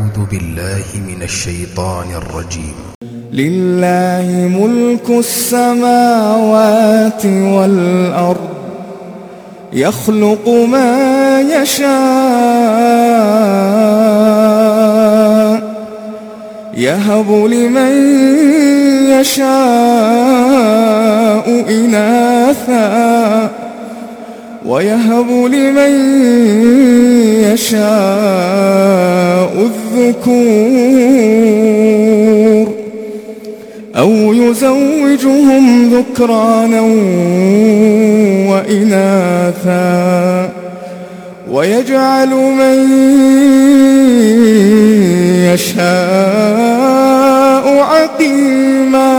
أعوذ بالله من الشيطان الرجيم. لله ملك السماوات والأرض يخلق ما يشاء يهب لمن يشاء إناثا ويهب لمن يشاء الذكور أو يزوجهم ذكرانا وإناثا ويجعل من يشاء عقيما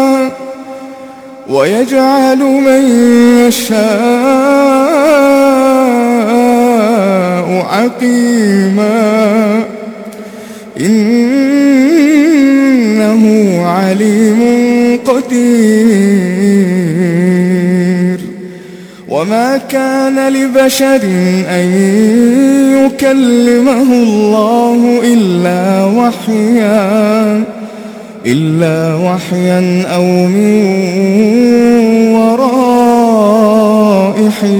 ويجعل من يشاء عقيما إنه عليم قدير. وما كان لبشر أن يكلمه الله إلا وحيا أو من وراء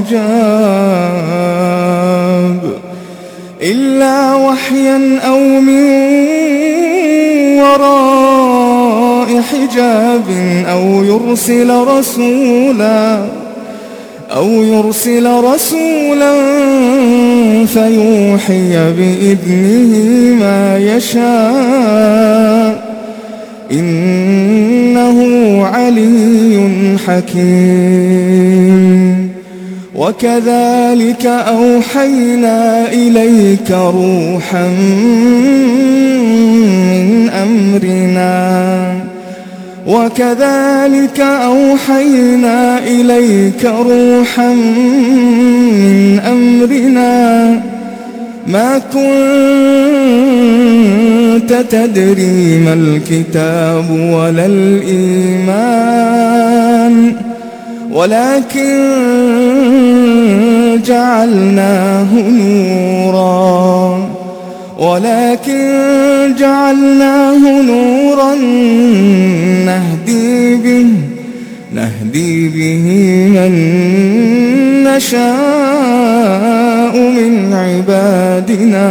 حجاب أو يرسل رسولا فيوحي بإذنه ما يشاء إنه علي حكيم. وكذلك أوحينا إليك روحا من أمرنا ما كنت تدري ما الكتاب ولا الإيمان ولكن جعلناه نورا نهدي به من نشاء من عبادنا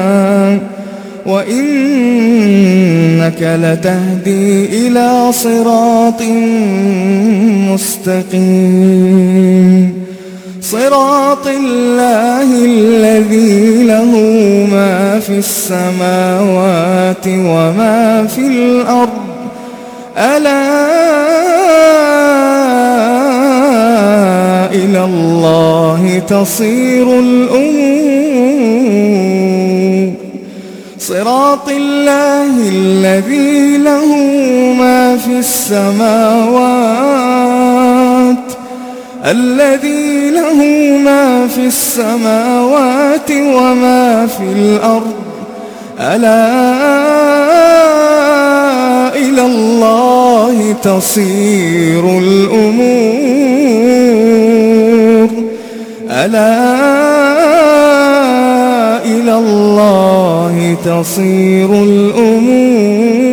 وإنك لتهدي إلى صراط مستقيم صراط الله الذي له ما في السماوات وما في الأرض ألا إلى الله تصير الأمور. صراط الله الذي له ما في السماوات وما في الأرض ألا إلى الله تصير الأمور ألا إلى الله تصير الأمور.